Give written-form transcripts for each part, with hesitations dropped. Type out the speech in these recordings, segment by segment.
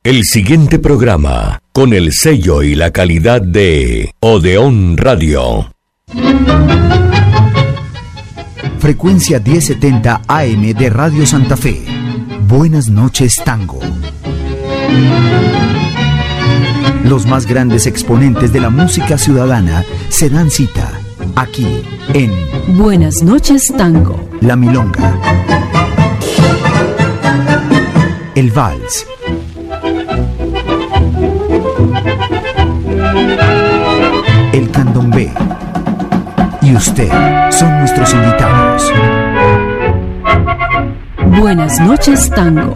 El siguiente programa, con el sello y la calidad de Odeón Radio. Frecuencia 1070 AM de Radio Santa Fe. Buenas noches, Tango. Los más grandes exponentes de la música ciudadana se dan cita aquí en Buenas noches, Tango. La Milonga, el vals, el candombe y usted son nuestros invitados. Buenas noches, Tango.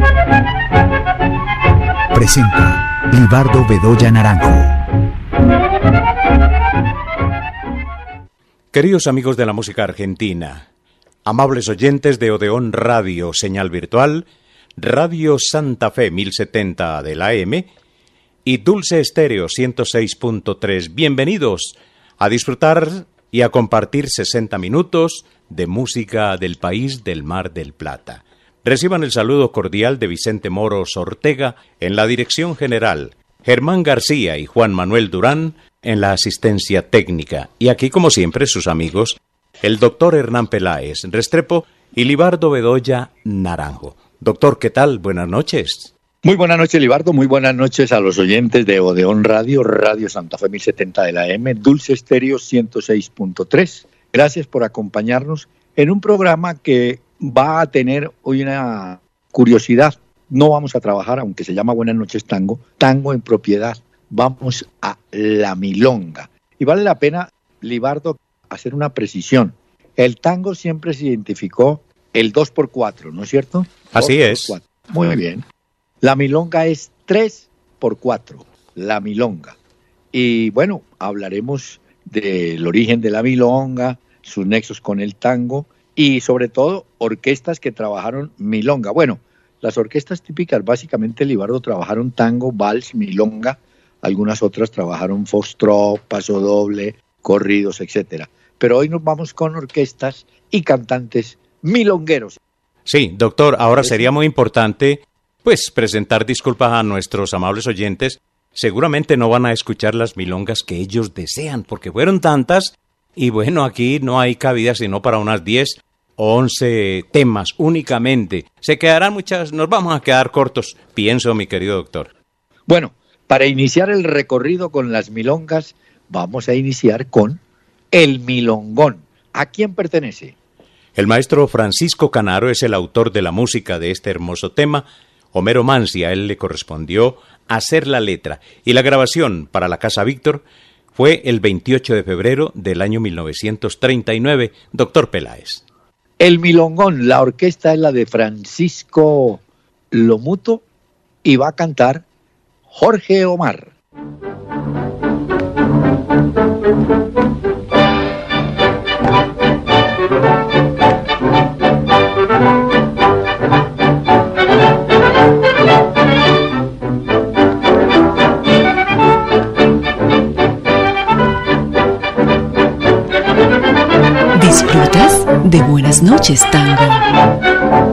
Presenta Libardo Bedoya Naranjo. Queridos amigos de la música argentina, amables oyentes de Odeón Radio, señal virtual, Radio Santa Fe 1070 de la AM y Dulce Estéreo 106.3, bienvenidos a disfrutar y a compartir 60 minutos de música del país del Mar del Plata. Reciban el saludo cordial de Vicente Moros Ortega en la dirección general, Germán García y Juan Manuel Durán en la asistencia técnica. Y aquí, como siempre, sus amigos, el doctor Hernán Peláez Restrepo y Libardo Bedoya Naranjo. Doctor, ¿qué tal? Buenas noches. Muy buenas noches, Libardo. Muy buenas noches a los oyentes de Odeón Radio, Radio Santa Fe 1070 de la AM, Dulce Estéreo 106.3. Gracias por acompañarnos en un programa que va a tener hoy una curiosidad. No vamos a trabajar, aunque se llama Buenas noches Tango, tango en propiedad. Vamos a la milonga. Y vale la pena, Libardo, hacer una precisión. El tango siempre se identificó el 2x4, ¿no es cierto? Así es. Muy bien. La milonga es 3x4, la milonga. Y bueno, hablaremos del origen de la milonga, sus nexos con el tango y sobre todo orquestas que trabajaron milonga. Bueno, las orquestas típicas básicamente, Libardo, trabajaron tango, vals, milonga, algunas otras trabajaron foxtrot, paso doble, corridos, etcétera. Pero hoy nos vamos con orquestas y cantantes milongueros. Sí, doctor, ahora sería muy importante pues presentar disculpas a nuestros amables oyentes. Seguramente no van a escuchar las milongas que ellos desean, porque fueron tantas, y bueno, aquí no hay cabida sino para unas 10 o 11 temas únicamente. Se quedarán muchas, nos vamos a quedar cortos, pienso, mi querido doctor. Bueno, para iniciar el recorrido con las milongas, vamos a iniciar con el milongón. ¿A quién pertenece? El maestro Francisco Canaro es el autor de la música de este hermoso tema. Homero Mansi, a él le correspondió hacer la letra, y la grabación para la Casa Víctor fue el 28 de febrero del año 1939. Doctor Peláez. El milongón, la orquesta es la de Francisco Lomuto y va a cantar Jorge Omar. ¿Disfrutas de Buenas noches, Tango?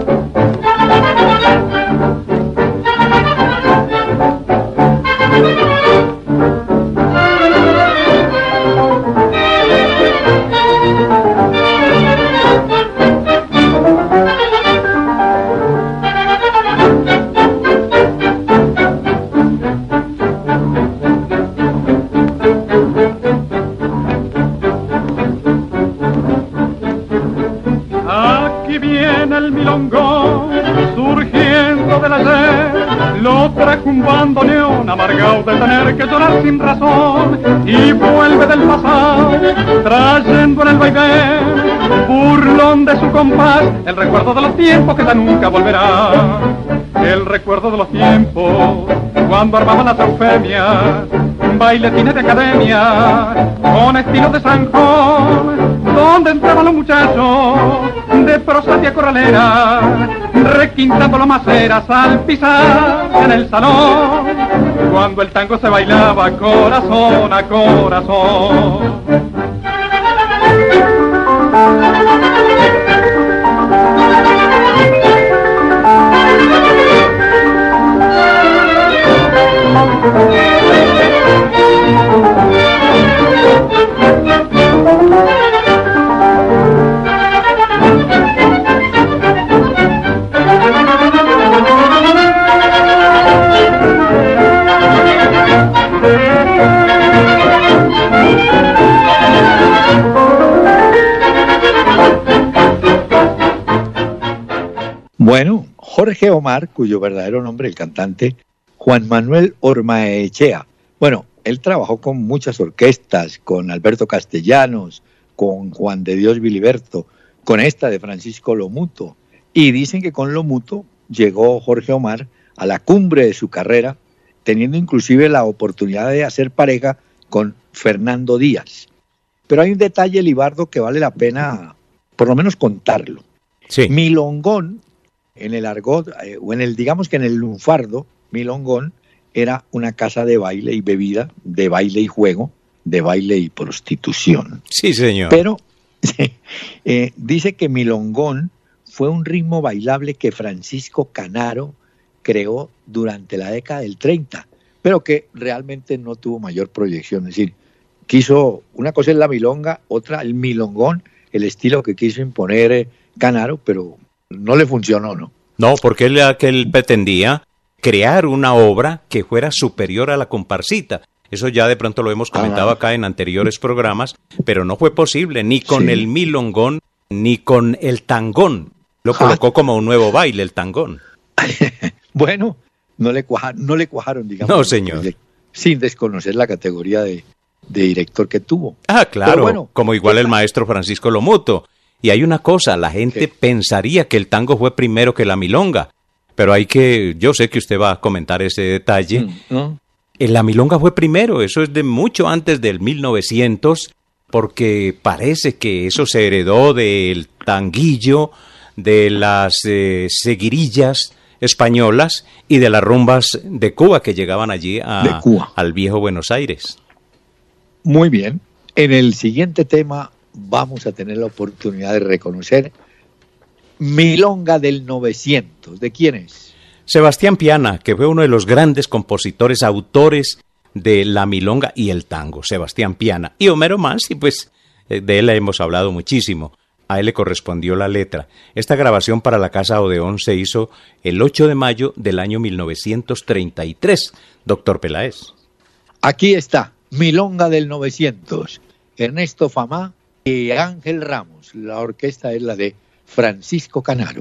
Amargado de tener que llorar sin razón, y vuelve del pasado trayendo en el vaivén burlón de su compás el recuerdo de los tiempos que ya nunca volverá. El recuerdo de los tiempos cuando armaban las eufemias, bailetines de academia con estilo de zanjón, donde entraban los muchachos de prosatia corralera, requintando las maceras al pisar en el salón, cuando el tango se bailaba corazón a corazón. Jorge Omar, cuyo verdadero nombre, el cantante, Juan Manuel Ormaechea. Bueno, él trabajó con muchas orquestas, con Alberto Castellanos, con Juan de Dios Biliberto, con esta de Francisco Lomuto. Y dicen que con Lomuto llegó Jorge Omar a la cumbre de su carrera, teniendo inclusive la oportunidad de hacer pareja con Fernando Díaz. Pero hay un detalle, Libardo, que vale la pena por lo menos contarlo. Sí. Milongón, en el argot, o en el, digamos que en el lunfardo, Milongón era una casa de baile y bebida, de baile y juego, de baile y prostitución. Sí, señor. Pero dice que Milongón fue un ritmo bailable que Francisco Canaro creó durante la década del 30, pero que realmente no tuvo mayor proyección. Es decir, quiso, una cosa es la milonga, otra el milongón, el estilo que quiso imponer Canaro, pero no le funcionó, ¿no? No, porque él pretendía crear una obra que fuera superior a la comparsita. Eso ya de pronto lo hemos comentado acá en anteriores programas, pero no fue posible ni con el milongón ni con el tangón. Lo colocó como un nuevo baile, el tangón. Bueno, no le cuajaron, digamos. No, señor. Sin desconocer la categoría de director que tuvo. Ah, claro, bueno, como igual el maestro Francisco Lomuto. Y hay una cosa, la gente pensaría que el tango fue primero que la milonga, pero yo sé que usted va a comentar ese detalle. ¿No? La milonga fue primero, eso es de mucho antes del 1900, porque parece que eso se heredó del tanguillo, de las seguirillas españolas y de las rumbas de Cuba que llegaban allí al viejo Buenos Aires. Muy bien. En el siguiente tema vamos a tener la oportunidad de reconocer Milonga del 900. ¿De quién es? Sebastián Piana, que fue uno de los grandes compositores, autores de la milonga y el tango, Sebastián Piana. Y Homero Mansi, pues de él hemos hablado muchísimo. A él le correspondió la letra. Esta grabación para la Casa Odeón se hizo el 8 de mayo del año 1933. Doctor Peláez. Aquí está, Milonga del 900. Ernesto Famá y Ángel Ramos. La orquesta es la de Francisco Canaro.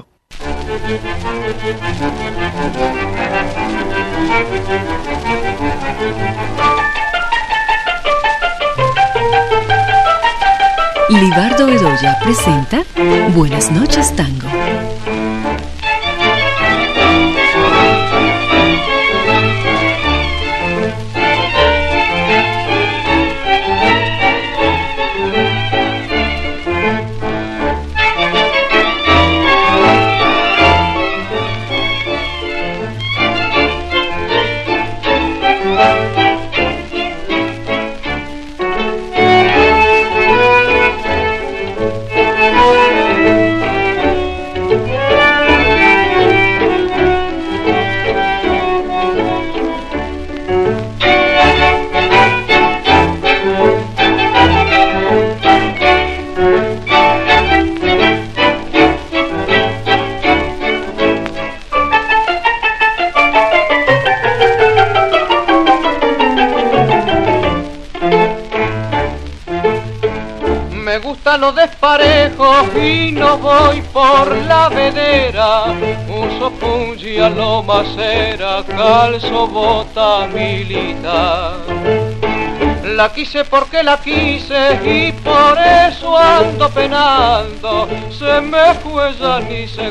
Libardo Bedoya presenta Buenas noches, Tango. Los desparejos y no voy por la vedera, uso pungi a lo macera, calzo bota militar. La quise porque la quise y por eso ando penando, se me fue ya ni sé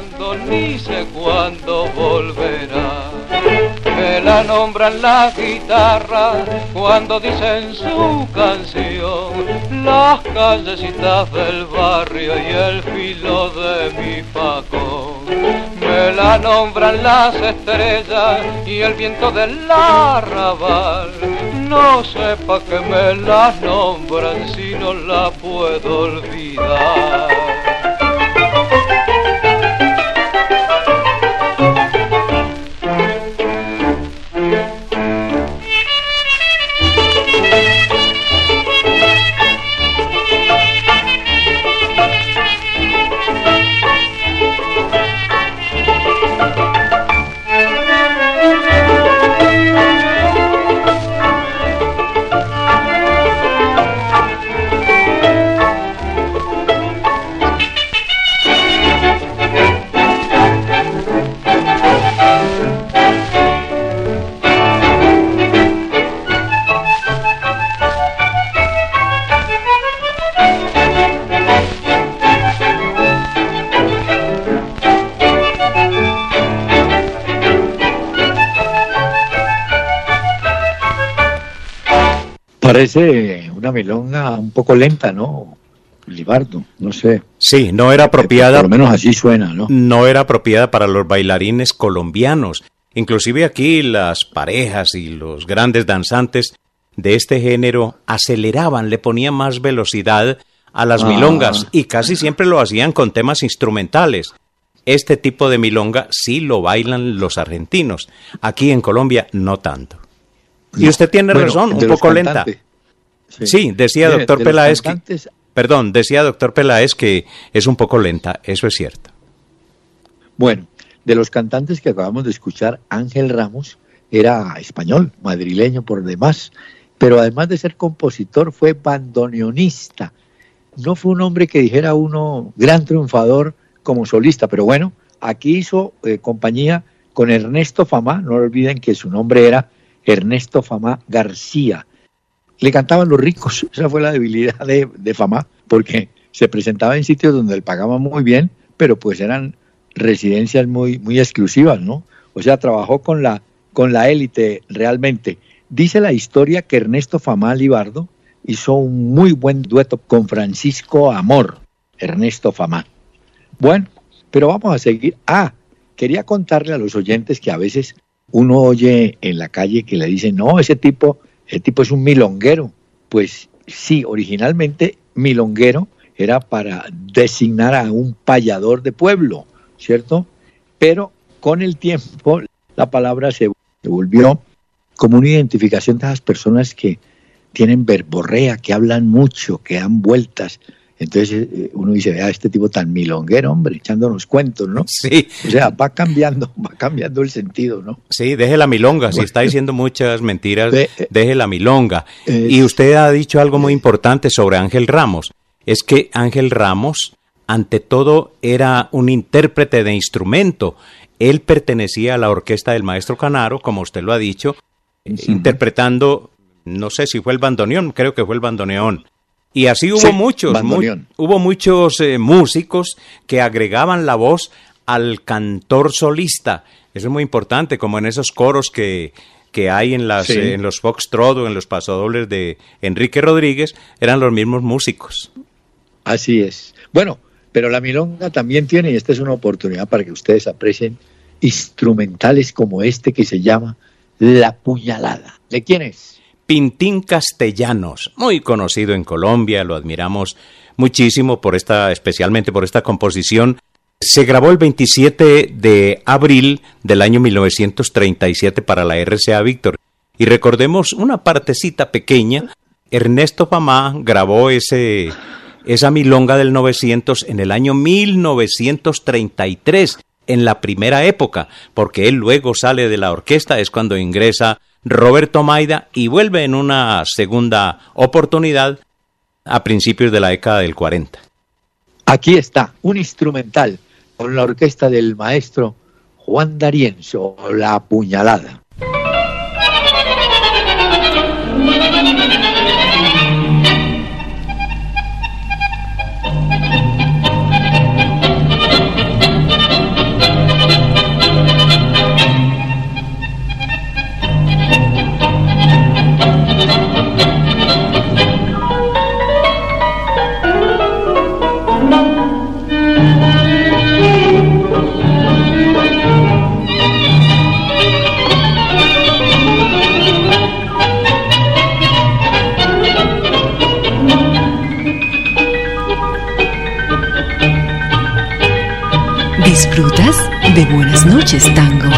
cuándo volverá. Me la nombran la guitarra cuando dicen su canción, las callecitas del barrio y el filo de mi facón. Me la nombran las estrellas y el viento del arrabal, no sepa que me las nombran si no la puedo olvidar. Parece una milonga un poco lenta, ¿no, Libardo? No sé. Sí, no era apropiada. Por lo menos así suena, ¿no? No era apropiada para los bailarines colombianos. Inclusive aquí las parejas y los grandes danzantes de este género aceleraban, le ponían más velocidad a las milongas y casi siempre lo hacían con temas instrumentales. Este tipo de milonga sí lo bailan los argentinos. Aquí en Colombia no tanto. No. Y usted tiene razón, un poco lenta. Sí, decía doctor Peláez decía doctor Peláez que es un poco lenta, eso es cierto. Bueno, de los cantantes que acabamos de escuchar, Ángel Ramos era español, madrileño por demás, pero además de ser compositor fue bandoneonista. No fue un hombre que dijera uno gran triunfador como solista, pero bueno, aquí hizo compañía con Ernesto Famá, no olviden que su nombre era Ernesto Famá García. Le cantaban los ricos, esa fue la debilidad de Famá, porque se presentaba en sitios donde le pagaban muy bien, pero pues eran residencias muy, muy exclusivas, ¿no? O sea, trabajó con la élite realmente. Dice la historia que Ernesto Famá Libardo hizo un muy buen dueto con Francisco Amor, Ernesto Famá. Bueno, pero vamos a seguir. Quería contarle a los oyentes que a veces uno oye en la calle que le dicen, no, el tipo es un milonguero. Pues sí, originalmente milonguero era para designar a un payador de pueblo, ¿cierto? Pero con el tiempo la palabra se volvió como una identificación de esas personas que tienen verborrea, que hablan mucho, que dan vueltas. Entonces uno dice, este tipo tan milonguero, hombre, echándonos cuentos, ¿no? Sí. O sea, va cambiando el sentido, ¿no? Sí, deje la milonga, si está diciendo muchas mentiras, deje la milonga. Y usted ha dicho algo muy importante sobre Ángel Ramos, es que Ángel Ramos, ante todo, era un intérprete de instrumento. Él pertenecía a la orquesta del maestro Canaro, como usted lo ha dicho, interpretando, no sé si fue el bandoneón, creo que fue el bandoneón. Y así hubo muchos músicos que agregaban la voz al cantor solista. Eso es muy importante, como en esos coros que hay en los foxtrot o en los pasodobles de Enrique Rodríguez, eran los mismos músicos. Así es. Bueno, pero la milonga también tiene, y esta es una oportunidad para que ustedes aprecien, instrumentales como este que se llama La Puñalada. ¿De quién es? Pintín Castellanos, muy conocido en Colombia, lo admiramos muchísimo especialmente por esta composición. Se grabó el 27 de abril del año 1937 para la RCA Víctor. Y recordemos una partecita pequeña, Ernesto Famá grabó esa milonga del 900 en el año 1933, en la primera época, porque él luego sale de la orquesta, es cuando ingresa Roberto Maida y vuelve en una segunda oportunidad a principios de la década del 40. Aquí está, un instrumental con la orquesta del maestro Juan D'Arienzo, La Puñalada. ¿Disfrutas de Buenas noches, Tango?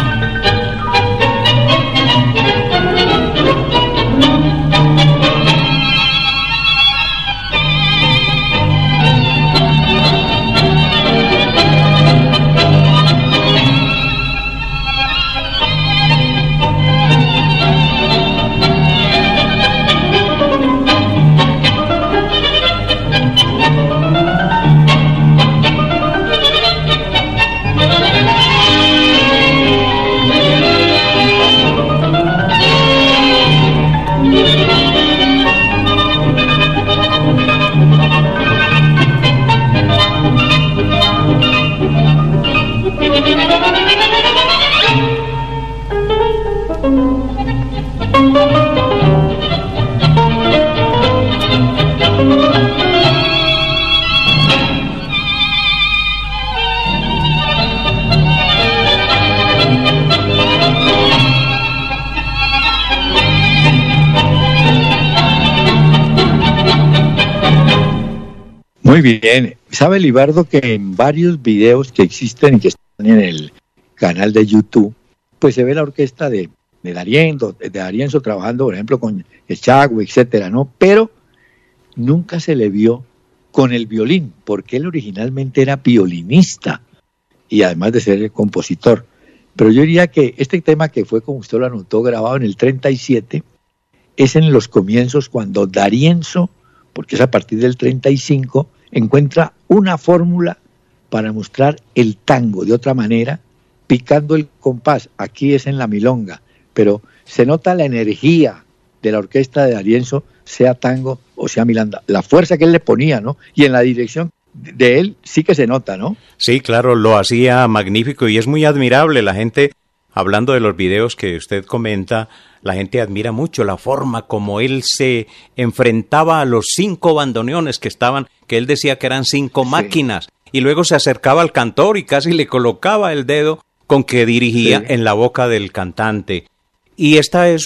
Muy bien. ¿Sabe, Libardo, que en varios videos que existen y que están en el canal de YouTube, pues se ve la orquesta de D'Arienzo trabajando, por ejemplo, con Chago, etcétera, ¿no? Pero nunca se le vio con el violín, porque él originalmente era violinista y además de ser el compositor. Pero yo diría que este tema, que fue, como usted lo anotó, grabado en el 37, es en los comienzos cuando D'Arienzo, porque es a partir del 35, encuentra una fórmula para mostrar el tango de otra manera, picando el compás. Aquí es en la milonga, pero se nota la energía de la orquesta de D'Arienzo, sea tango o sea milonga, la fuerza que él le ponía, ¿no? Y en la dirección de él sí que se nota, ¿no? Sí, claro, lo hacía magnífico y es muy admirable. La gente, hablando de los videos que usted comenta, la gente admira mucho la forma como él se enfrentaba a los 5 bandoneones que estaban, que él decía que eran 5 máquinas, y luego se acercaba al cantor y casi le colocaba el dedo con que dirigía en la boca del cantante. Y esta es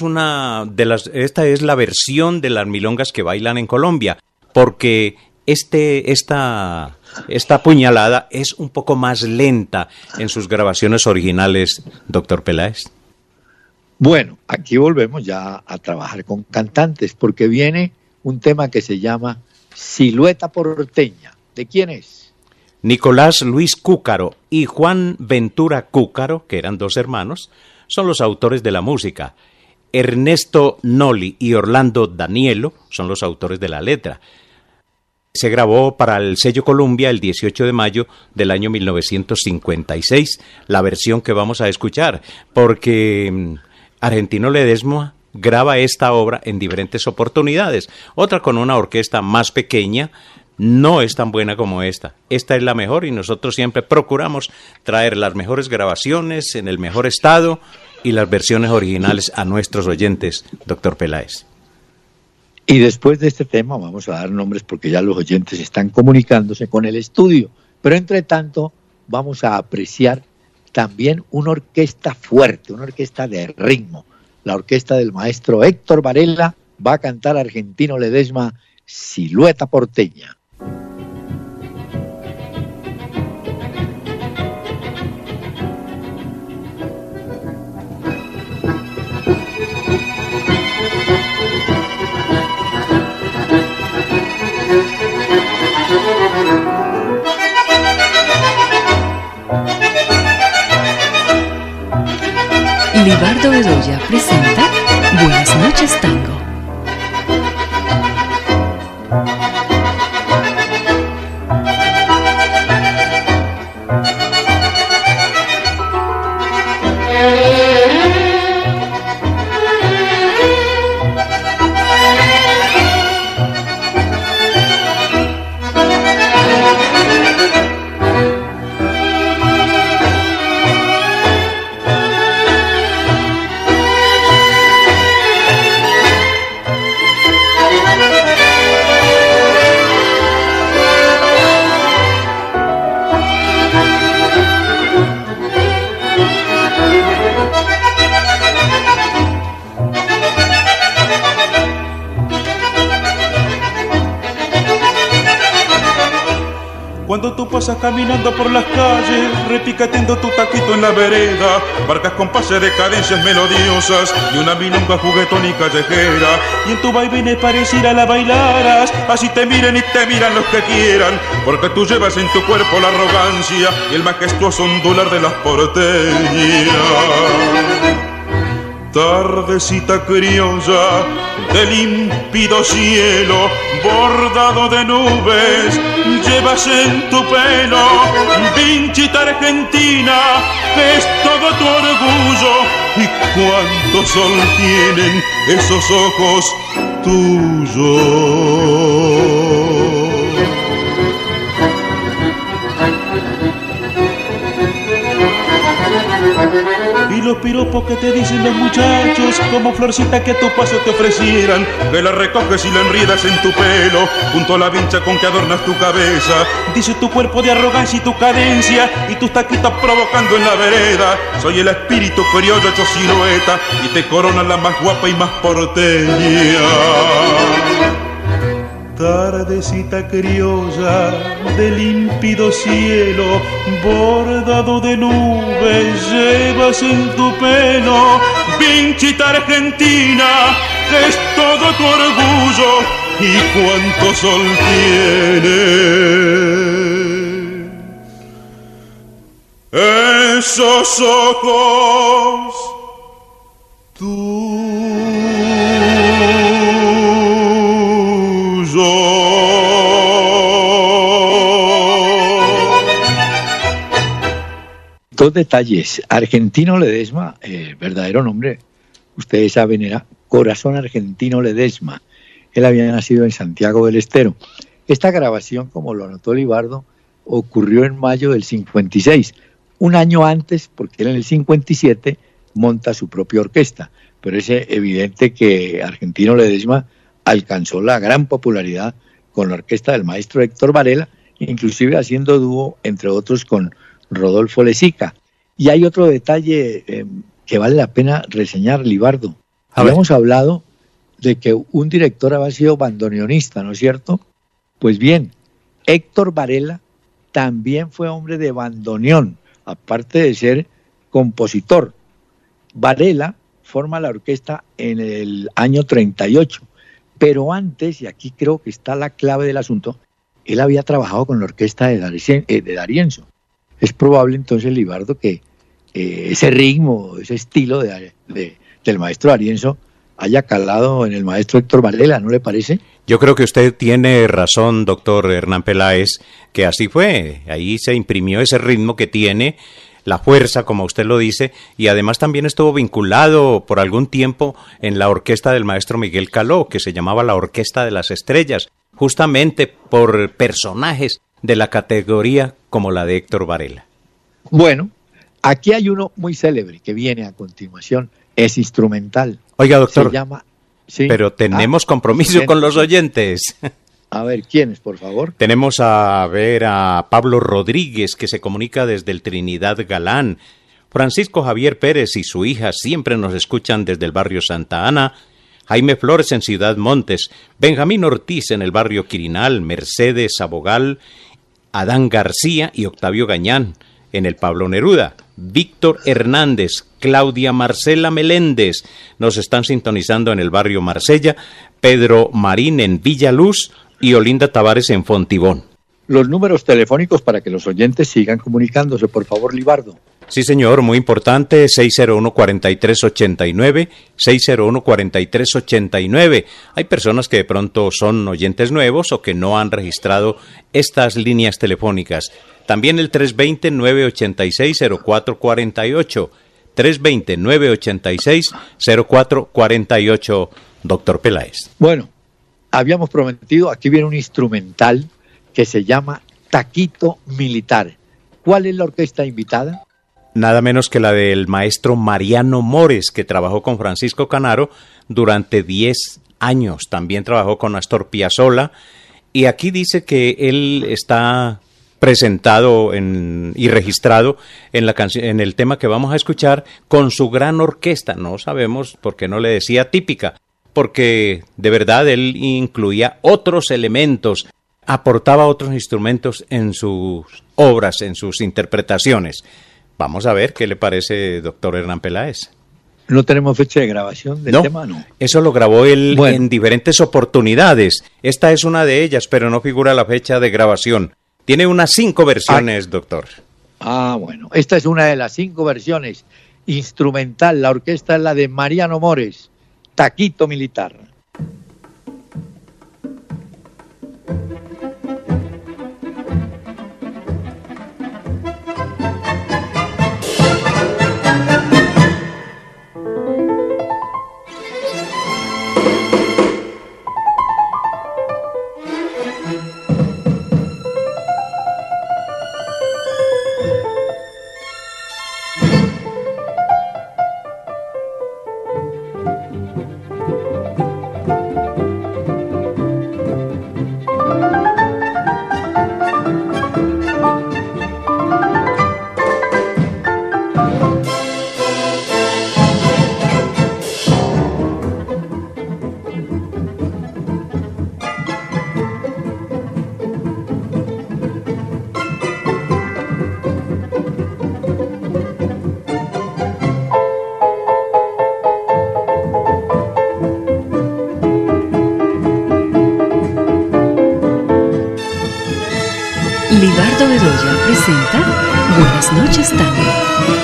la versión de las milongas que bailan en Colombia, porque esta puñalada es un poco más lenta en sus grabaciones originales, doctor Peláez. Bueno, aquí volvemos ya a trabajar con cantantes, porque viene un tema que se llama Silueta Porteña. ¿De quién es? Nicolás Luis Cúcaro y Juan Ventura Cúcaro, que eran 2 hermanos, son los autores de la música. Ernesto Noli y Orlando Danielo son los autores de la letra. Se grabó para el sello Columbia el 18 de mayo del año 1956, la versión que vamos a escuchar, porque Argentino Ledesma graba esta obra en diferentes oportunidades, otra con una orquesta más pequeña. No es tan buena como esta. Esta es la mejor y nosotros siempre procuramos traer las mejores grabaciones en el mejor estado y las versiones originales a nuestros oyentes, doctor Peláez. Y después de este tema vamos a dar nombres porque ya los oyentes están comunicándose con el estudio. Pero entre tanto vamos a apreciar también una orquesta fuerte, una orquesta de ritmo. La orquesta del maestro Héctor Varela va a cantar Argentino Ledesma, Silueta Porteña. Libardo Bedoya presenta Buenas noches, Tango. Cuando tú pasas caminando por las calles, repicateando tu taquito en la vereda, marcas compases de cadencias melodiosas y una milonga juguetón y callejera, y en tu vaivén pareciera la bailaras, así te miren y te miran los que quieran, porque tú llevas en tu cuerpo la arrogancia y el majestuoso ondular de las porteñas. Tardecita criolla de límpido cielo, bordado de nubes, llevas en tu pelo vinchita argentina, que es todo tu orgullo. Y cuánto sol tienen esos ojos tuyos. Y los piropos que te dicen los muchachos, como florcita que a tu paso te ofrecieran, que la recoges y la enriedas en tu pelo, junto a la vincha con que adornas tu cabeza. Dice tu cuerpo de arrogancia y tu cadencia, y tus taquitos provocando en la vereda. Soy el espíritu criollo hecho silueta, y te corona la más guapa y más porteña. Tardecita criolla de límpido cielo, bordado de nubes, llevas en tu pelo. Vinchita Argentina, es todo tu orgullo y cuánto sol tiene. Esos ojos Dos detalles. Argentino Ledesma, verdadero nombre, ustedes saben, era Corazón Argentino Ledesma. Él había nacido en Santiago del Estero. Esta grabación, como lo anotó Libardo, ocurrió en mayo del 56, un año antes, porque él en el 57 monta su propia orquesta. Pero es evidente que Argentino Ledesma alcanzó la gran popularidad con la orquesta del maestro Héctor Varela, inclusive haciendo dúo, entre otros, con Rodolfo Lezica. Y hay otro detalle que vale la pena reseñar, Libardo. Habíamos hablado de que un director había sido bandoneonista, ¿no es cierto? Pues bien, Héctor Varela también fue hombre de bandoneón, aparte de ser compositor. Varela forma la orquesta en el año 38, pero antes, y aquí creo que está la clave del asunto, él había trabajado con la orquesta de D'Arienzo. Es probable entonces, Libardo, que ese ritmo, ese estilo del maestro D'Arienzo haya calado en el maestro Héctor Varela, ¿no le parece? Yo creo que usted tiene razón, doctor Hernán Peláez, que así fue. Ahí se imprimió ese ritmo que tiene, la fuerza, como usted lo dice, y además también estuvo vinculado por algún tiempo en la orquesta del maestro Miguel Caló, que se llamaba la Orquesta de las Estrellas, justamente por personajes de la categoría como la de Héctor Varela. Bueno, aquí hay uno muy célebre que viene a continuación, es instrumental. Oiga, doctor, se llama, ¿sí? Pero tenemos compromiso con los oyentes. A ver, ¿quiénes, por favor? Tenemos a Pablo Rodríguez, que se comunica desde el Trinidad Galán. Francisco Javier Pérez y su hija siempre nos escuchan desde el barrio Santa Ana. Jaime Flores en Ciudad Montes. Benjamín Ortiz en el barrio Quirinal. Mercedes Abogal. Adán García y Octavio Gañán en el Pablo Neruda. Víctor Hernández, Claudia Marcela Meléndez nos están sintonizando en el barrio Marsella. Pedro Marín en Villaluz y Olinda Tavares en Fontibón. Los números telefónicos para que los oyentes sigan comunicándose, por favor, Libardo. Sí, señor, muy importante, 601-4389, 601-4389. Hay personas que de pronto son oyentes nuevos o que no han registrado estas líneas telefónicas. También el 320-986-0448, 320-986-0448, doctor Peláez. Bueno, habíamos prometido, aquí viene un instrumental que se llama Taquito Militar. ¿Cuál es la orquesta invitada? Nada menos que la del maestro Mariano Mores, que trabajó con Francisco Canaro durante 10 años. También trabajó con Astor Piazzolla. Y aquí dice que él está presentado y registrado en el tema que vamos a escuchar con su gran orquesta. No sabemos por qué no le decía típica, porque de verdad él incluía otros elementos, aportaba otros instrumentos en sus obras, en sus interpretaciones. Vamos a ver qué le parece, doctor Hernán Peláez. ¿No tenemos fecha de grabación del tema? No. Eso lo grabó él en diferentes oportunidades. Esta es una de ellas, pero no figura la fecha de grabación. Tiene unas 5 versiones, doctor. Bueno. Esta es una de las 5 versiones. Instrumental. La orquesta es la de Mariano Mores. Taquito Militar. presenta Buenas noches, Tango.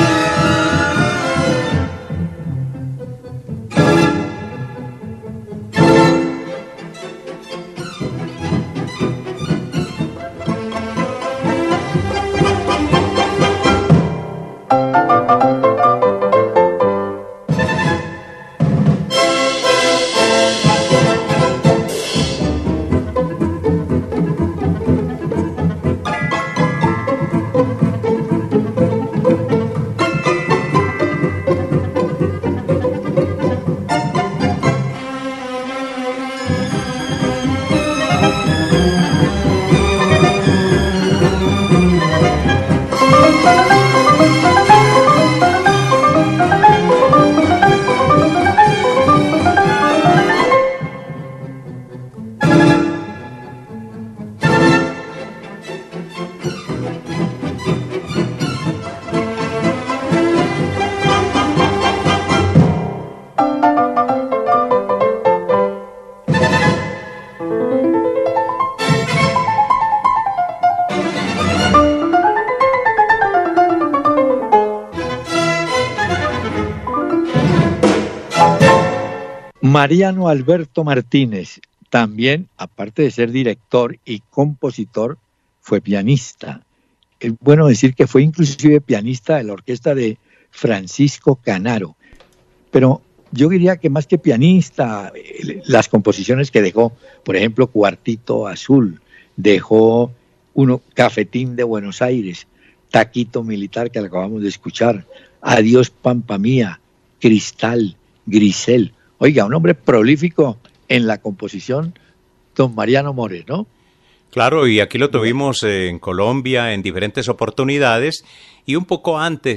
Mariano Alberto Martínez, también, aparte de ser director y compositor, fue pianista. Es bueno decir que fue inclusive pianista de la orquesta de Francisco Canaro. Pero yo diría que más que pianista, las composiciones que dejó, por ejemplo, Cuartito Azul, dejó Cafetín de Buenos Aires, Taquito Militar, que lo acabamos de escuchar, Adiós Pampa Mía, Cristal, Grisel. Oiga, un hombre prolífico en la composición, don Mariano Mores, ¿no? Claro, y aquí lo tuvimos en Colombia en diferentes oportunidades y un poco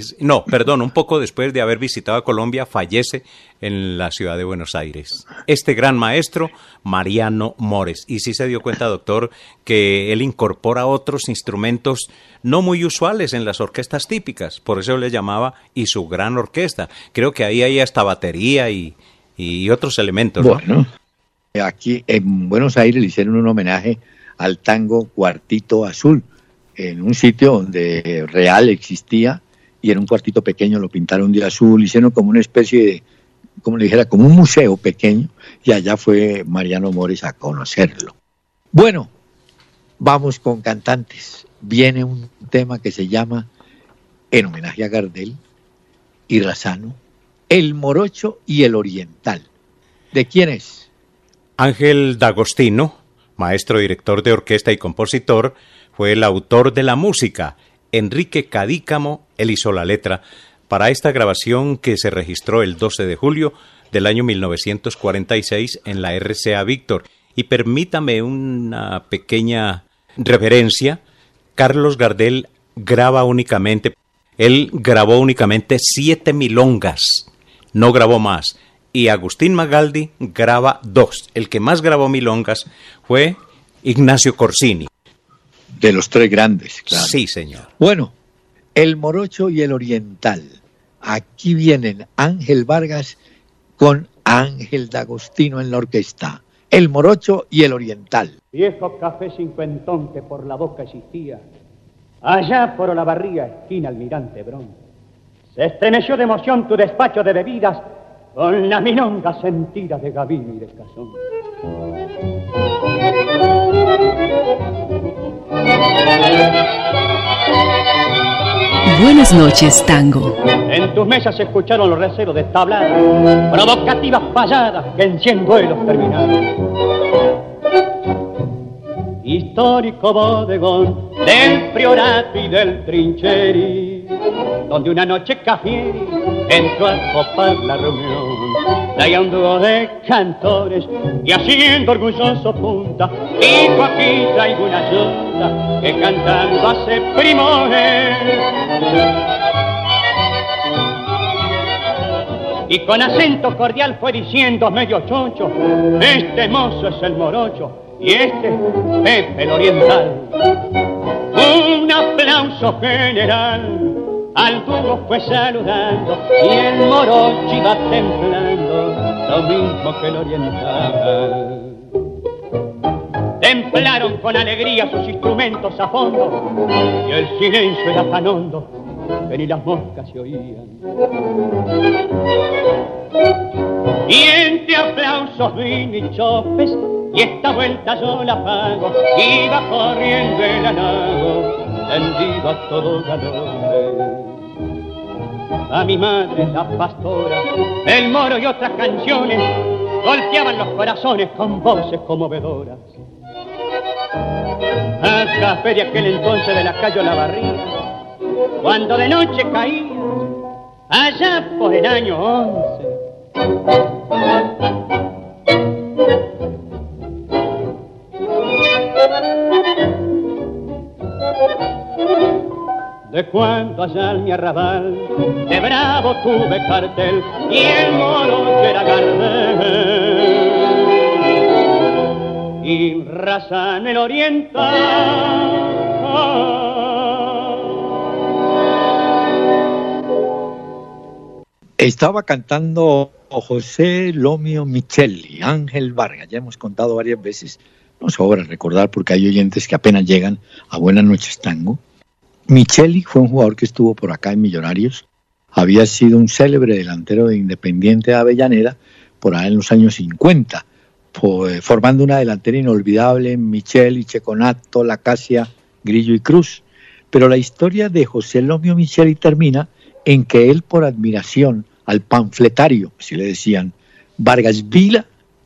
después de haber visitado a Colombia, fallece en la ciudad de Buenos Aires. Este gran maestro, Mariano Mores. Y sí se dio cuenta, doctor, que él incorpora otros instrumentos no muy usuales en las orquestas típicas, por eso le llamaba y su gran orquesta. Creo que ahí hay hasta batería y otros elementos, ¿no? Bueno, aquí en Buenos Aires le hicieron un homenaje al tango Cuartito Azul, en un sitio donde real existía, y era un cuartito pequeño, lo pintaron de azul, hicieron como una especie de, como le dijera, como un museo pequeño, y allá fue Mariano Mores a conocerlo. Bueno, vamos con cantantes. Viene un tema que se llama, en homenaje a Gardel y Razano, El Morocho y el Oriental. ¿De quién es? Ángel D'Agostino, maestro, director de orquesta y compositor, fue el autor de la música. Enrique Cadícamo, él hizo la letra para esta grabación que se registró el 12 de julio del año 1946 en la RCA Víctor. Y permítame una pequeña referencia. Carlos Gardel grabó únicamente 7 milongas. No grabó más. Y Agustín Magaldi graba 2. El que más grabó milongas fue Ignacio Corsini. De los 3 grandes, claro. Sí, señor. Bueno, El Morocho y el Oriental. Aquí vienen Ángel Vargas con Ángel D'Agostino en la orquesta. El Morocho y el Oriental. Viejo café cincuentón que por la boca existía, allá por Olavarría, esquina Almirante Brón. Se estremeció de emoción tu despacho de bebidas con la milonga sentida de Gavino y de Cazón. Buenas noches, Tango. En tus mesas se escucharon los receros de tabladas, provocativas payadas que en 100 duelos terminaron. Histórico bodegón del Priorato y del Trincheri, donde una noche Cafieri entró a copar la reunión. Traía un dúo de cantores y haciendo orgulloso punta, dijo: aquí traigo una yunta que cantando hace primores. Y con acento cordial fue diciendo medio choncho: este mozo es el Morocho y este Pepe el Oriental. Un aplauso general al dúo fue saludando y el Morocho iba templando lo mismo que el Oriental. templaron con alegría sus instrumentos a fondo, y el silencio era tan hondo que ni las moscas se oían. Y entre aplausos, vino y chopes, y esta vuelta yo la pago, iba corriendo el halago, tendido a todo galope. A mi madre, la pastora, el moro y otras canciones golpeaban los corazones con voces conmovedoras. A café de aquel entonces de la calle Olavarría, cuando de noche caía, allá por el año 11. De cuando allá en mi arrabal de bravo tuve cartel y el moro era Gardel y raza en el oriental. Estaba cantando José Lomio Micheli, Ángel Vargas. Ya hemos contado varias veces, no sobra recordar porque hay oyentes que apenas llegan a Buenas Noches Tango. Micheli fue un jugador que estuvo por acá en Millonarios, había sido un célebre delantero de Independiente de Avellaneda por ahí en los años 50, formando una delantera inolvidable en Micheli, Checonato, Lacasia, Grillo y Cruz. Pero la historia de José Lomio Micheli termina en que él, por admiración al panfletario, así le decían, Vargas Vila,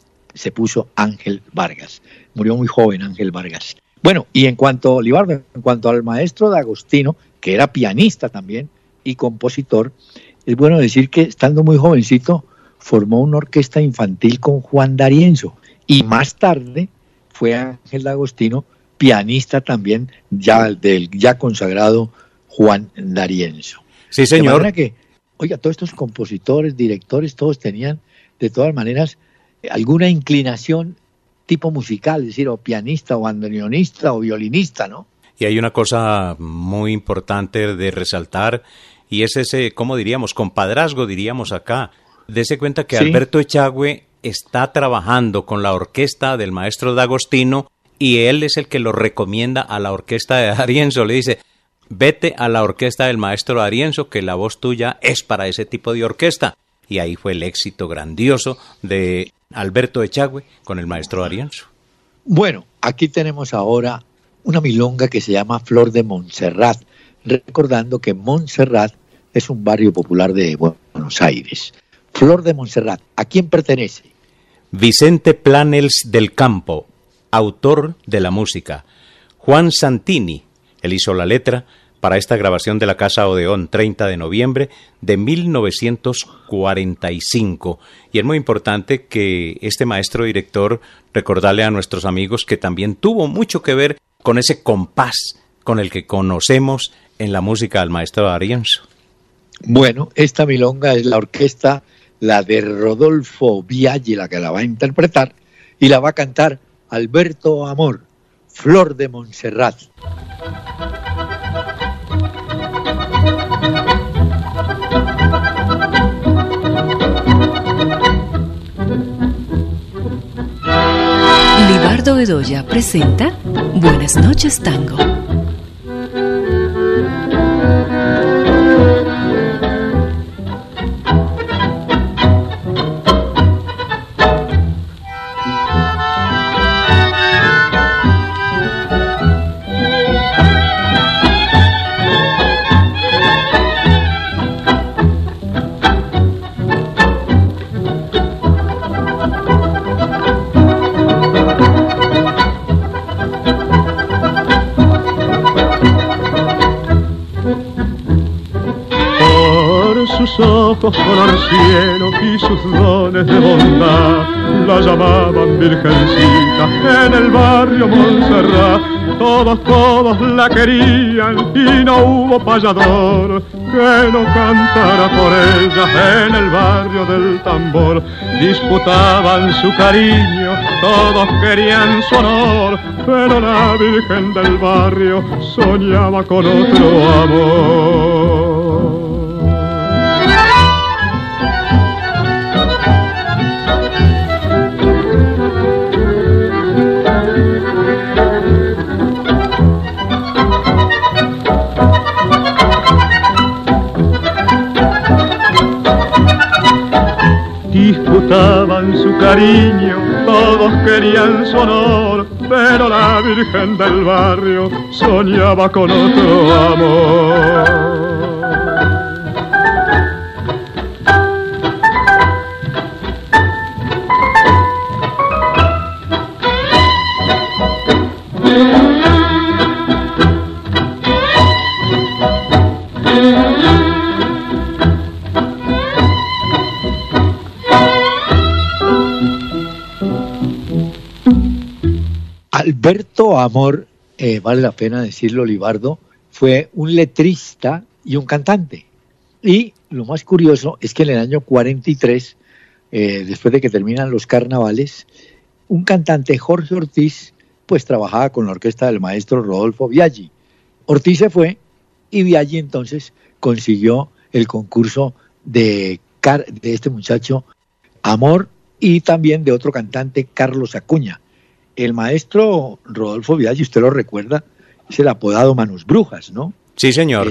se puso Ángel Vargas. Murió muy joven Ángel Vargas. Bueno, y en cuanto, Libardo, en cuanto al maestro D'Agostino, que era pianista también y compositor, es bueno decir que estando muy jovencito formó una orquesta infantil con Juan D'Arienzo y más tarde fue Ángel D'Agostino pianista también ya del ya consagrado Juan D'Arienzo. Sí, señor. De manera que, oiga, todos estos compositores, directores, todos tenían de todas maneras alguna inclinación tipo musical, es decir, o pianista, o bandoneonista, o violinista, ¿no? Y hay una cosa muy importante de resaltar, y es ese, ¿cómo diríamos? Compadrazgo, diríamos acá. Dese cuenta que sí. Alberto Echagüe está trabajando con la orquesta del maestro D'Agostino, y él es el que lo recomienda a la orquesta de D'Arienzo. Le dice, vete a la orquesta del maestro D'Arienzo, que la voz tuya es para ese tipo de orquesta. Y ahí fue el éxito grandioso de Alberto Echagüe con el maestro D'Arienzo. Bueno, aquí tenemos ahora una milonga que se llama Flor de Montserrat, recordando que Montserrat es un barrio popular de Buenos Aires. Flor de Montserrat, ¿a quién pertenece? Vicente Planels del Campo, autor de la música. Juan Santini, él hizo la letra para esta grabación de la Casa Odeón, 30 de noviembre de 1945. Y es muy importante que este maestro director recordarle a nuestros amigos que también tuvo mucho que ver con ese compás con el que conocemos en la música al maestro D'Arienzo. Bueno, esta milonga es la orquesta, la de Rodolfo Biaggi, la que la va a interpretar, y la va a cantar Alberto Amor, Flor de Montserrat. Libardo Bedoya presenta Buenas Noches Tango. Ojos color cielo y sus dones de bondad la llamaban Virgencita en el barrio Montserrat. Todos la querían y no hubo payador que no cantara por ella en el barrio del Tambor. Disputaban su cariño, todos querían su honor, pero la Virgen del barrio soñaba con otro amor. disputaban su cariño, todos querían su honor, pero la Virgen del barrio soñaba con otro amor. Alberto Amor, vale la pena decirlo, Libardo, fue un letrista y un cantante. Y lo más curioso es que en el año 43, después de que terminan los carnavales, un cantante, Jorge Ortiz, pues trabajaba con la orquesta del maestro Rodolfo Biaggi. Ortiz se fue y Biaggi entonces consiguió el concurso de este muchacho Amor y también de otro cantante, Carlos Acuña. El maestro Rodolfo Biaggi, usted lo recuerda, es el apodado Manos Brujas, ¿no? Sí, señor.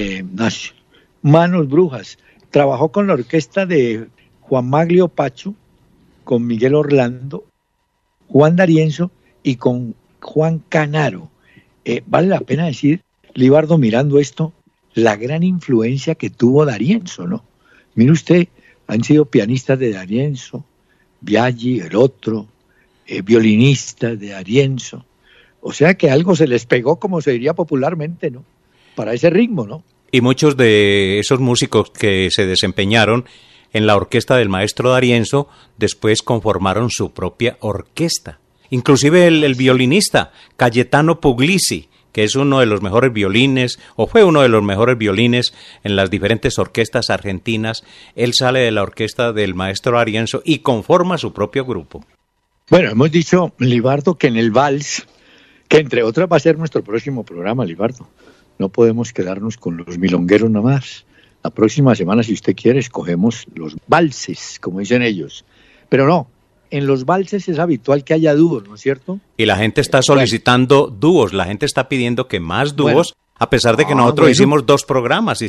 Manos Brujas. Trabajó con la orquesta de Juan Maglio Pacho, con Miguel Orlando, Juan D'Arienzo y con Juan Canaro. Vale la pena decir, Libardo, mirando esto, la gran influencia que tuvo D'Arienzo, ¿no? Mire usted, han sido pianistas de D'Arienzo, Biaggi, el otro, violinistas de D'Arienzo. O sea que algo se les pegó, como se diría popularmente, ¿no? Para ese ritmo, ¿no? Y muchos de esos músicos que se desempeñaron en la orquesta del maestro D'Arienzo después conformaron su propia orquesta. Inclusive el violinista Cayetano Puglisi, que es uno de los mejores violines, o fue uno de los mejores violines en las diferentes orquestas argentinas, él sale de la orquesta del maestro D'Arienzo y conforma su propio grupo. Bueno, hemos dicho, Libardo, que en el vals, que entre otras va a ser nuestro próximo programa, Libardo. No podemos quedarnos con los milongueros nada más. La próxima semana, si usted quiere, escogemos los valses, como dicen ellos. Pero no, en los valses es habitual que haya dúos, ¿no es cierto? Y la gente está solicitando dúos, la gente está pidiendo que más dúos, a pesar de que nosotros hicimos dos programas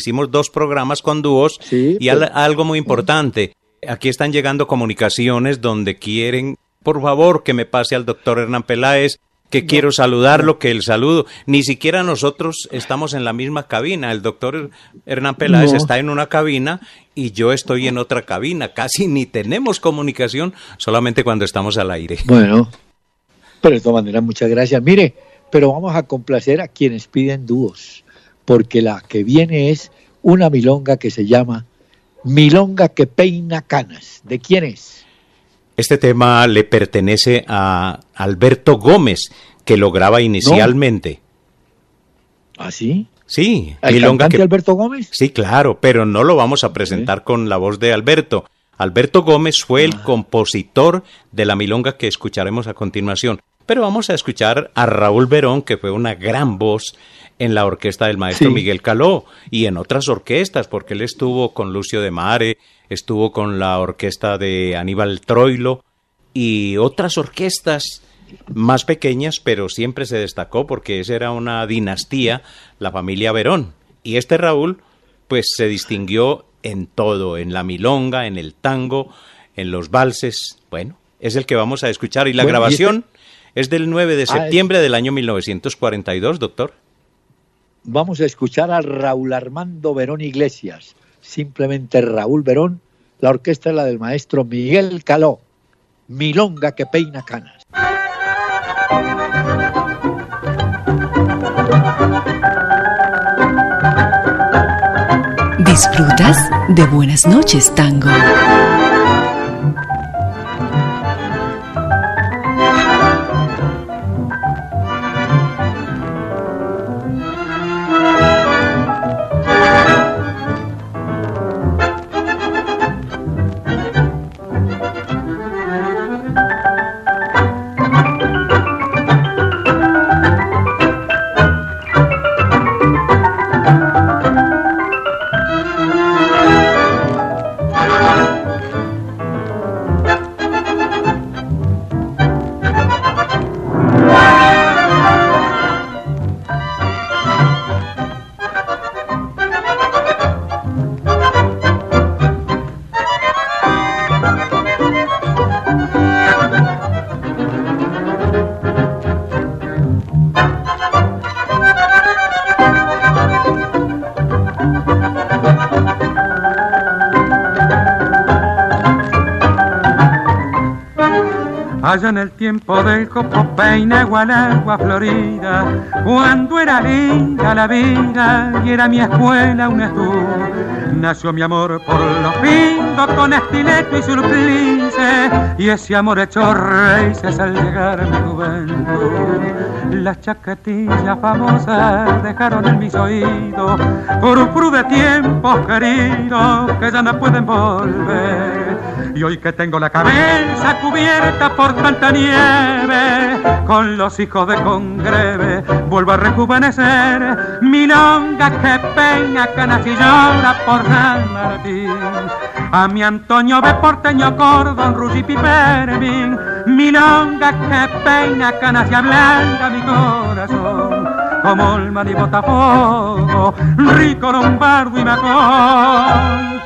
con dúos, sí, y algo muy importante, aquí están llegando comunicaciones donde quieren, por favor, que me pase al doctor Hernán Peláez, que quiero saludarlo, que el saludo. Ni siquiera nosotros estamos en la misma cabina. El doctor Hernán Peláez está en una cabina y yo estoy en otra cabina. Casi ni tenemos comunicación, solamente cuando estamos al aire. Bueno, pero de todas maneras, muchas gracias. Mire, pero vamos a complacer a quienes piden dúos, porque la que viene es una milonga que se llama Milonga que peina canas. ¿De quién es? Este tema le pertenece a Alberto Gómez, que lo graba inicialmente. ¿No? ¿Ah, sí? Sí. ¿El cantante Alberto Gómez? Sí, claro, pero no lo vamos a presentar con la voz de Alberto. Alberto Gómez fue el compositor de la milonga que escucharemos a continuación. Pero vamos a escuchar a Raúl Verón, que fue una gran voz en la orquesta del maestro Miguel Caló y en otras orquestas, porque él estuvo con Lucio de Mare, estuvo con la orquesta de Aníbal Troilo y otras orquestas más pequeñas, pero siempre se destacó porque esa era una dinastía, la familia Verón. Y este Raúl, pues se distinguió en todo, en la milonga, en el tango, en los valses. Bueno, es el que vamos a escuchar y la grabación es del 9 de septiembre del año 1942, doctor. Vamos a escuchar a Raúl Armando Verón Iglesias, simplemente Raúl Verón. La orquesta es la del maestro Miguel Caló, Milonga que peina canas. ¿Disfrutas de Buenas noches, Tango? allá en el tiempo del copo peina Gualagua Florida, cuando era linda la vida y era mi escuela un estudio, nació mi amor por los pintos con estileto y surplice, y ese amor hecho raíces al llegar a mi juventud. Las chaquetillas famosas dejaron en mis oídos frufru de tiempos queridos que ya no pueden volver. Y hoy que tengo la cabeza cubierta por tanta nieve, con los hijos de Congreve vuelvo a rejuvenecer. Milonga que peina canas y llora por San Martín, a mi Antonio ve porteño cordón, Rugi Pipermin. Milonga que peina canas y ablanda mi corazón, como el mar y Botafogo, Rico, Lombardo y Macón.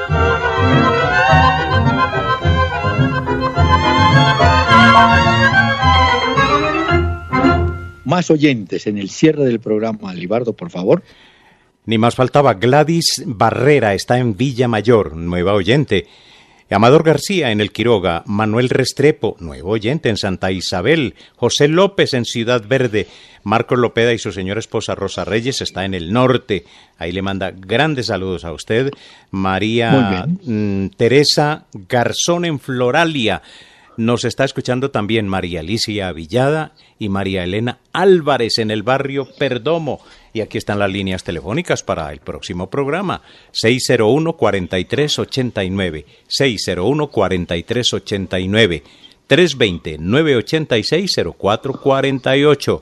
Más oyentes en el cierre del programa, Libardo, por favor. Ni más faltaba. Gladys Barrera está en Villa Mayor, nueva oyente. Amador García en El Quiroga, Manuel Restrepo, nuevo oyente en Santa Isabel, José López en Ciudad Verde, Marcos Lopeda y su señora esposa Rosa Reyes está en el norte, ahí le manda grandes saludos a usted. María Teresa Garzón en Floralia, nos está escuchando también María Alicia Villada y María Elena Álvarez en el barrio Perdomo. Y aquí están las líneas telefónicas para el próximo programa. 601-4389, 601-4389, 320-986-0448,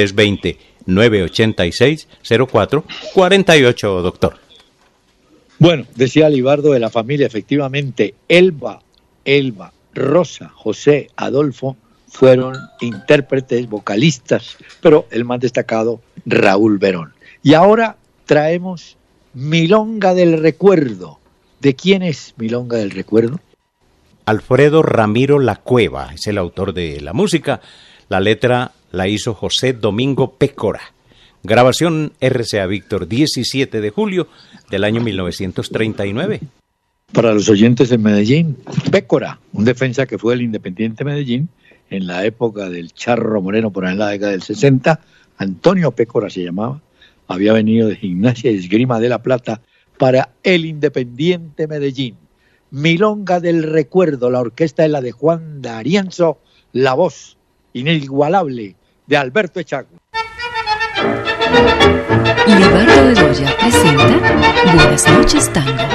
320-986-0448, doctor. Bueno, decía Libardo de la familia, efectivamente, Elba, Rosa, José, Adolfo fueron intérpretes, vocalistas, pero el más destacado, Raúl Verón. Y ahora traemos Milonga del Recuerdo. ¿De quién es Milonga del Recuerdo? Alfredo Ramiro La Cueva es el autor de la música. La letra la hizo José Domingo Pécora. Grabación RCA Víctor, 17 de julio del año 1939. Para los oyentes de Medellín, Pécora, un defensa que fue del Independiente Medellín en la época del Charro Moreno, por ahí en la década del 60, Antonio Pécora se llamaba, había venido de Gimnasia y Esgrima de La Plata para el Independiente Medellín. Milonga del Recuerdo, la orquesta es la de Juan D'Arienzo, la voz inigualable de Alberto Echagüe. Libardo Bedoya presenta Buenas noches, Tango.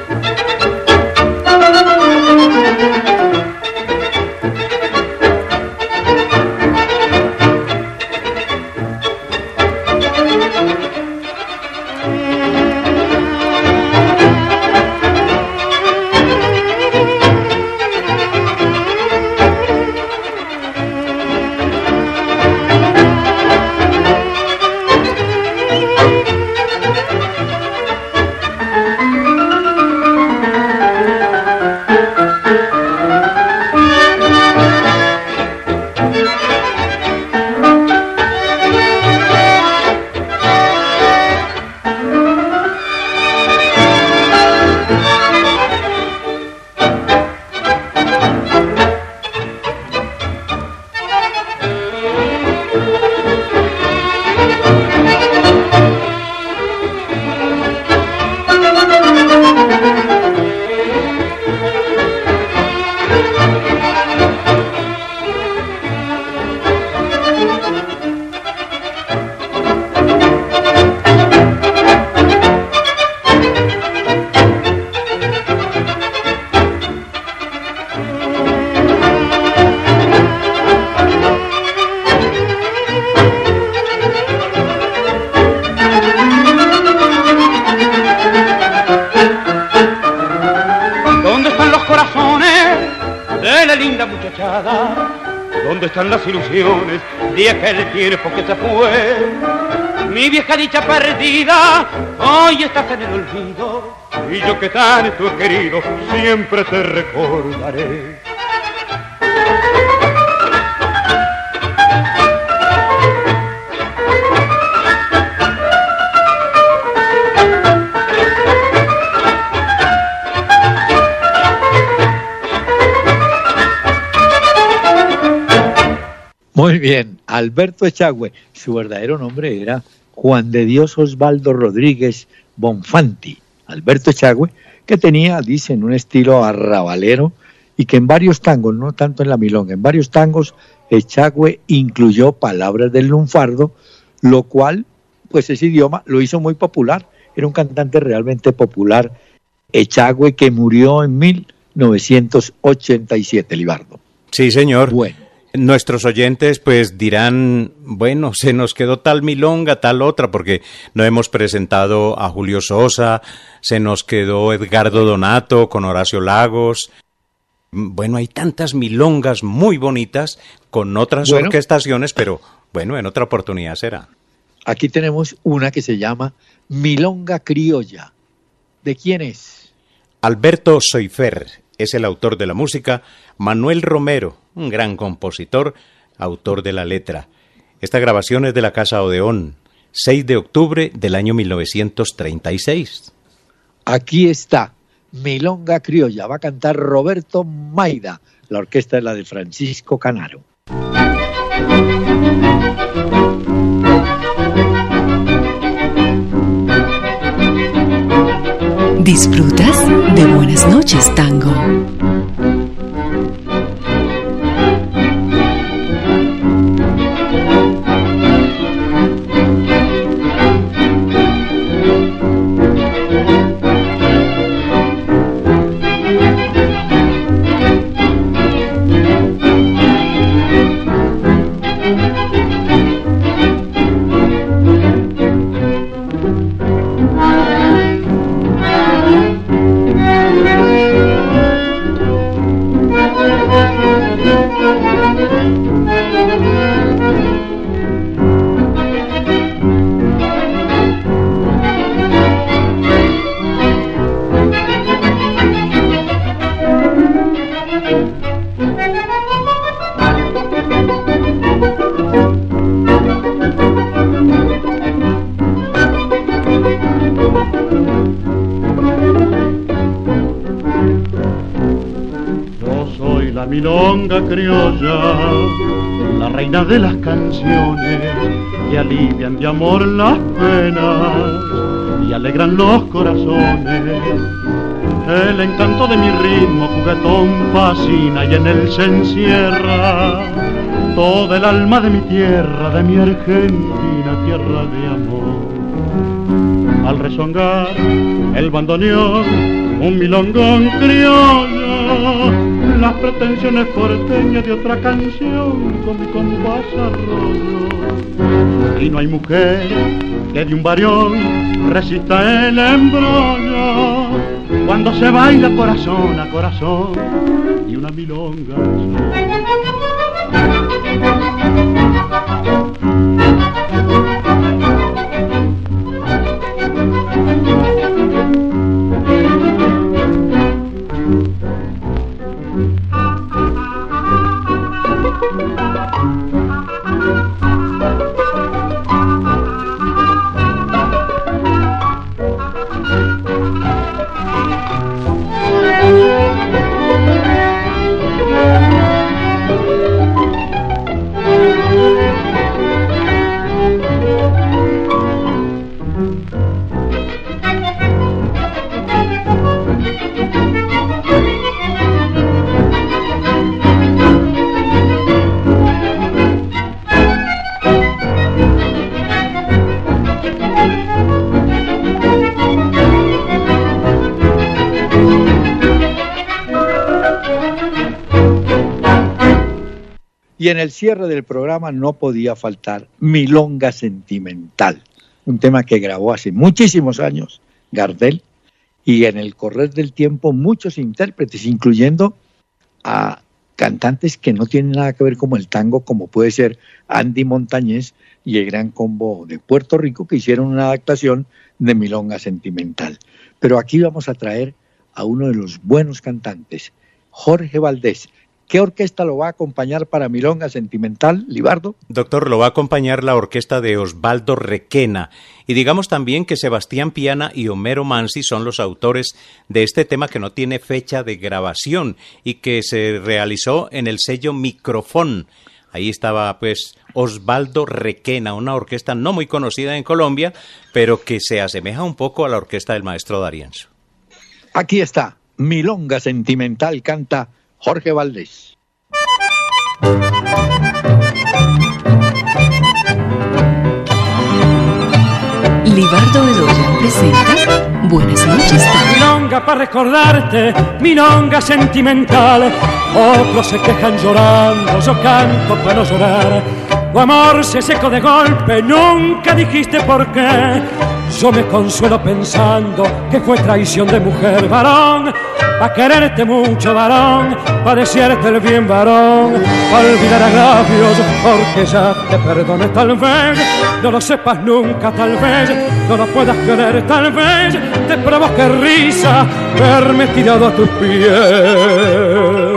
¿Dónde están las ilusiones de aquel tiempo que se fue? Mi vieja dicha perdida, hoy estás en el olvido, y yo que tanto he querido, siempre te recordaré. Muy bien, Alberto Echagüe, su verdadero nombre era Juan de Dios Osvaldo Rodríguez Bonfanti. Alberto Echagüe, que tenía, dicen, un estilo arrabalero y que en varios tangos, no tanto en la milonga, en varios tangos Echagüe incluyó palabras del lunfardo, lo cual, pues ese idioma lo hizo muy popular. Era un cantante realmente popular, Echagüe, que murió en 1987, Libardo. Sí, señor. Bueno. Nuestros oyentes pues dirán, bueno, se nos quedó tal milonga, tal otra, porque no hemos presentado a Julio Sosa, se nos quedó Edgardo Donato con Horacio Lagos. Bueno, hay tantas milongas muy bonitas con otras orquestaciones, pero bueno, en otra oportunidad será. Aquí tenemos una que se llama Milonga Criolla. ¿De quién es? Alberto Soifer es el autor de la música, Manuel Romero, un gran compositor, autor de la letra. Esta grabación es de la Casa Odeón, 6 de octubre del año 1936. Aquí está, Milonga Criolla, va a cantar Roberto Maida, la orquesta es la de Francisco Canaro. ¿Disfrutas de Buenas noches, Tango? Milonga criolla, la reina de las canciones que alivian de amor las penas y alegran los corazones. El encanto de mi ritmo juguetón fascina y en él se encierra toda el alma de mi tierra, de mi Argentina, tierra de amor. Al rezongar el bandoneón, un milongón criollo, las pretensiones porteñas de otra canción con mi compás arroyo. Y no hay mujer que de un varión resista el embrollo cuando se baila corazón a corazón y una milonga Y en el cierre del programa no podía faltar Milonga Sentimental, un tema que grabó hace muchísimos años Gardel, y en el correr del tiempo muchos intérpretes, incluyendo a cantantes que no tienen nada que ver con el tango, como puede ser Andy Montañez y el Gran Combo de Puerto Rico, que hicieron una adaptación de Milonga Sentimental. Pero aquí vamos a traer a uno de los buenos cantantes, Jorge Valdés. ¿Qué orquesta lo va a acompañar para Milonga Sentimental, Libardo? Doctor, lo va a acompañar la orquesta de Osvaldo Requena. Y digamos también que Sebastián Piana y Homero Mansi son los autores de este tema que no tiene fecha de grabación y que se realizó en el sello Microfón. Ahí estaba pues Osvaldo Requena, una orquesta no muy conocida en Colombia, pero que se asemeja un poco a la orquesta del maestro D'Arienzo. Aquí está, Milonga Sentimental, canta Jorge Valdés. Libardo Bedoya presenta Buenas noches, Tango. Milonga para recordarte, milonga sentimental. Otros se quejan llorando, yo canto para no llorar. Tu amor se secó de golpe, nunca dijiste por qué. Yo me consuelo pensando que fue traición de mujer, varón. Pa' quererte mucho, varón, pa' desearte el bien, varón, pa' olvidar agravios, porque ya te perdoné tal vez. No lo sepas nunca, tal vez, no lo puedas creer, tal vez. Te provoque risa verme tirado a tus pies.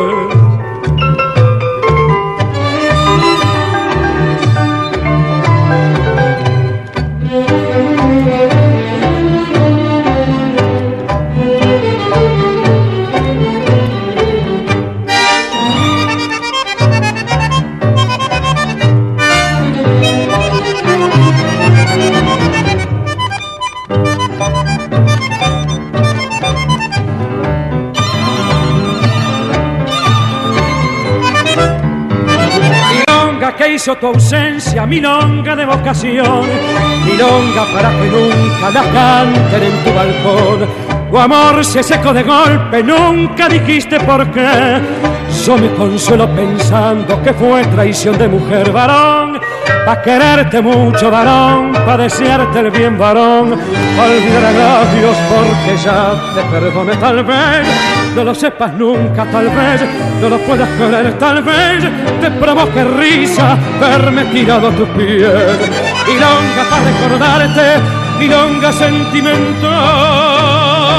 Que hizo tu ausencia, milonga de vocación, milonga para que nunca la canten en tu balcón. Tu amor se secó de golpe, nunca dijiste por qué. Yo me consuelo pensando que fue traición de mujer, varón, pa' quererte mucho, varón, pa' desearte el bien, varón, pa' olvidar agravios, porque ya te perdoné tal vez. No lo sepas nunca, tal vez, no lo puedas creer, tal vez. Te provoque risa verme tirado a tus pies. Milonga para recordarte, milonga sentimental.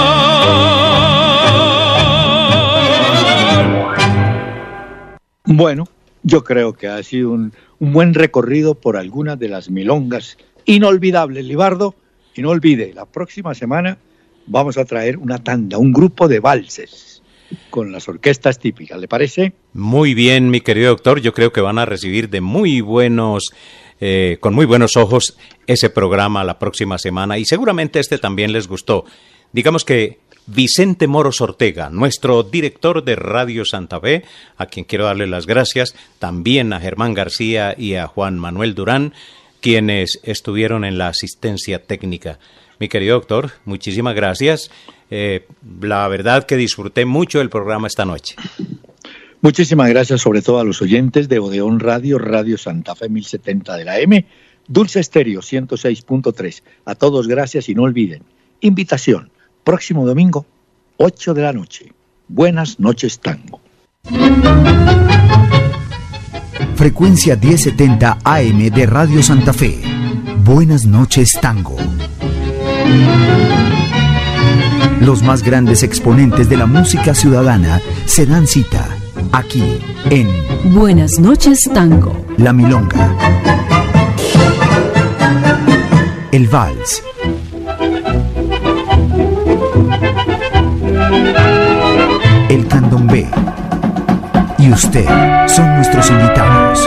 Bueno, yo creo que ha sido un buen recorrido por algunas de las milongas inolvidables, Libardo. Y no olvide, la próxima semana vamos a traer una tanda, un grupo de valses con las orquestas típicas, ¿le parece? Muy bien, mi querido doctor, yo creo que van a recibir de muy buenos, con muy buenos ojos ese programa la próxima semana y seguramente este también les gustó. Digamos que Vicente Moros Ortega, nuestro director de Radio Santa Fe, a quien quiero darle las gracias, también a Germán García y a Juan Manuel Durán, quienes estuvieron en la asistencia técnica. Mi querido doctor, muchísimas gracias. La verdad que disfruté mucho el programa esta noche. Muchísimas gracias sobre todo a los oyentes de Odeón Radio, Radio Santa Fe 1070 de la M, Dulce Estéreo 106.3. A todos gracias y no olviden, invitación, próximo domingo, 8 de la noche. Buenas noches, Tango. Frecuencia 1070 AM de Radio Santa Fe. Buenas noches, Tango. Los más grandes exponentes de la música ciudadana se dan cita aquí en Buenas noches, Tango. La Milonga, el vals, el candombe y usted son nuestros invitados.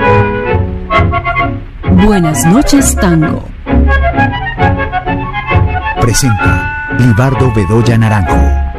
Buenas noches, Tango. Presenta Libardo Bedoya Naranjo.